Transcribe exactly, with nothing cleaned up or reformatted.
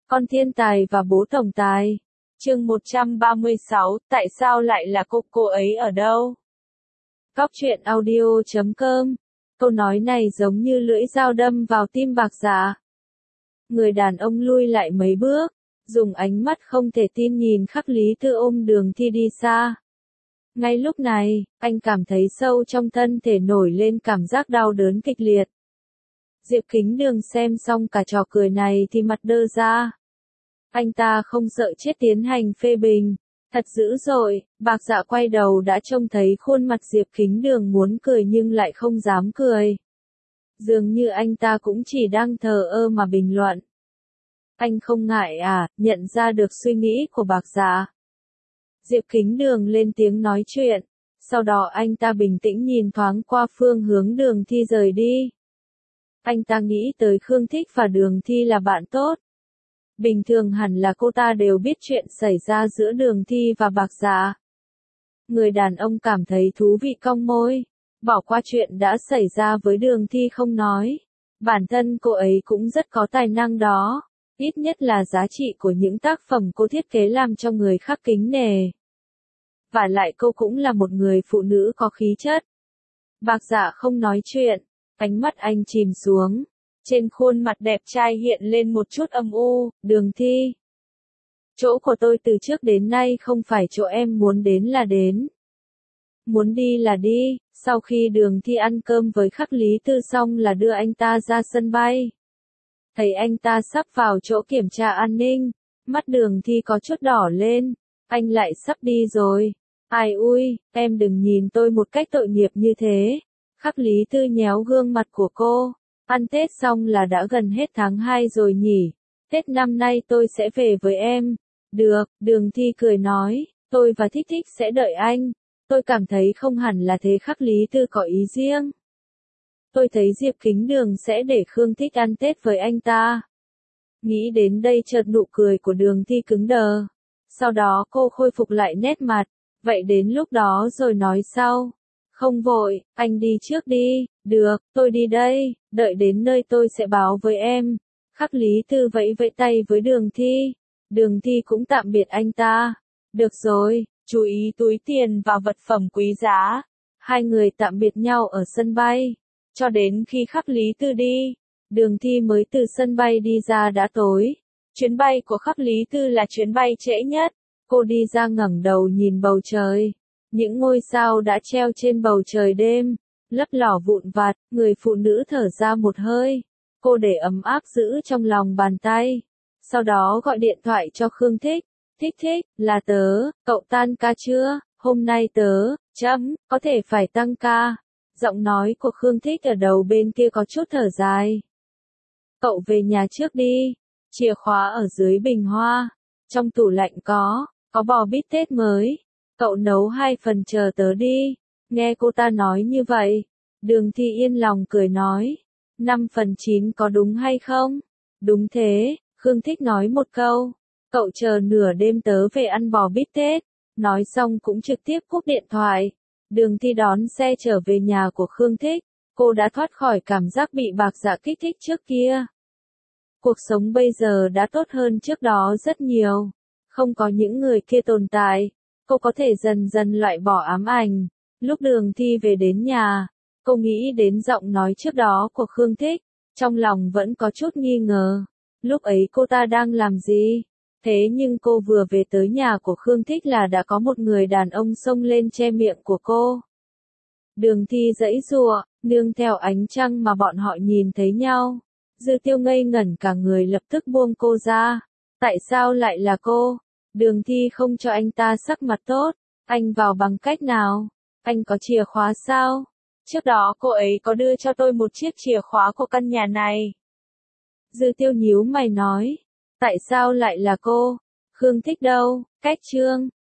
Con thiên tài và bố tổng tài. Chương một trăm ba mươi sáu, tại sao lại là cô, cô ấy ở đâu? Cóc truyện audio chấm com. Câu nói này giống như lưỡi dao đâm vào tim Bạc Dạ. Người đàn ông lui lại mấy bước, dùng ánh mắt không thể tin nhìn Khắc Lý Tư ôm Đường Thi đi xa. Ngay lúc này, anh cảm thấy sâu trong thân thể nổi lên cảm giác đau đớn kịch liệt. Diệp Kính Đường xem xong cả trò cười này thì mặt đơ ra. Anh ta không sợ chết tiến hành phê bình. Thật dữ dội, Bạc Dạ quay đầu đã trông thấy khuôn mặt Diệp Kính Đường muốn cười nhưng lại không dám cười. Dường như anh ta cũng chỉ đang thờ ơ mà bình luận. Anh không ngại à, nhận ra được suy nghĩ của Bạc Dạ. Diệp Kính Đường lên tiếng nói chuyện, sau đó anh ta bình tĩnh nhìn thoáng qua phương hướng Đường Thi rời đi. Anh ta nghĩ tới Khương Thích và Đường Thi là bạn tốt. Bình thường hẳn là cô ta đều biết chuyện xảy ra giữa Đường Thi và Bạc Dạ. Người đàn ông cảm thấy thú vị cong môi, bỏ qua chuyện đã xảy ra với Đường Thi không nói. Bản thân cô ấy cũng rất có tài năng đó, ít nhất là giá trị của những tác phẩm cô thiết kế làm cho người khác kính nể. Và lại cô cũng là một người phụ nữ có khí chất. Bạc Dạ không nói chuyện, ánh mắt anh chìm xuống. Trên khuôn mặt đẹp trai hiện lên một chút âm u. Đường Thi, chỗ của tôi từ trước đến nay không phải chỗ em muốn đến là đến. Muốn đi là đi. Sau khi Đường Thi ăn cơm với Khắc Lý Tư xong là đưa anh ta ra sân bay. Thấy anh ta sắp vào chỗ kiểm tra an ninh, mắt Đường Thi có chút đỏ lên. Anh lại sắp đi rồi. Ai ui, em đừng nhìn tôi một cách tội nghiệp như thế. Khắc Lý Tư nhéo gương mặt của cô. Ăn Tết xong là đã gần hết tháng hai rồi nhỉ. Tết năm nay tôi sẽ về với em. Được, Đường Thi cười nói, tôi và Thích Thích sẽ đợi anh. Tôi cảm thấy không hẳn là thế. Khắc Lý Tư có ý riêng. Tôi thấy Diệp Kính Đường sẽ để Khương Thích ăn Tết với anh ta. Nghĩ đến đây chợt nụ cười của Đường Thi cứng đờ. Sau đó cô khôi phục lại nét mặt. Vậy đến lúc đó rồi nói sau. Không vội, anh đi trước đi. Được, tôi đi đây, đợi đến nơi tôi sẽ báo với em. Khắc Lý Tư vẫy vẫy tay với Đường Thi. Đường Thi cũng tạm biệt anh ta. Được rồi, chú ý túi tiền và vật phẩm quý giá. Hai người tạm biệt nhau ở sân bay. Cho đến khi Khắc Lý Tư đi, Đường Thi mới từ sân bay đi ra đã tối. Chuyến bay của Khắc Lý Tư là chuyến bay trễ nhất. Cô đi ra ngẩng đầu nhìn bầu trời. Những ngôi sao đã treo trên bầu trời đêm, lấp lỏ vụn vặt, người phụ nữ thở ra một hơi. Cô để ấm áp giữ trong lòng bàn tay. Sau đó gọi điện thoại cho Khương Thích. Thích Thích, là tớ, cậu tan ca chưa? Hôm nay tớ, chấm, có thể phải tăng ca. Giọng nói của Khương Thích ở đầu bên kia có chút thở dài. Cậu về nhà trước đi. Chìa khóa ở dưới bình hoa. Trong tủ lạnh có, có bò bít tết mới. Cậu nấu hai phần chờ tớ đi. Nghe cô ta nói như vậy, Đường Thi yên lòng cười nói. Năm phần chín có đúng hay không? Đúng thế, Khương Thích nói một câu. Cậu chờ nửa đêm tớ về ăn bò bít tết. Nói xong cũng trực tiếp cúp điện thoại. Đường Thi đón xe trở về nhà của Khương Thích. Cô đã thoát khỏi cảm giác bị Bạc Dạ kích thích trước kia. Cuộc sống bây giờ đã tốt hơn trước đó rất nhiều. Không có những người kia tồn tại. Cô có thể dần dần loại bỏ ám ảnh. Lúc Đường Thi về đến nhà, cô nghĩ đến giọng nói trước đó của Khương Thích, trong lòng vẫn có chút nghi ngờ. Lúc ấy cô ta đang làm gì? Thế nhưng cô vừa về tới nhà của Khương Thích là đã có một người đàn ông xông lên che miệng của cô. Đường Thi giãy giụa, nương theo ánh trăng mà bọn họ nhìn thấy nhau. Dư Tiêu ngây ngẩn cả người lập tức buông cô ra. Tại sao lại là cô? Đường Thi không cho anh ta sắc mặt tốt. Anh vào bằng cách nào? Anh có chìa khóa sao? Trước đó cô ấy có đưa cho tôi một chiếc chìa khóa của căn nhà này. Dư Tiêu nhíu mày nói. Tại sao lại là cô? Khương Thích đâu? Cách chương.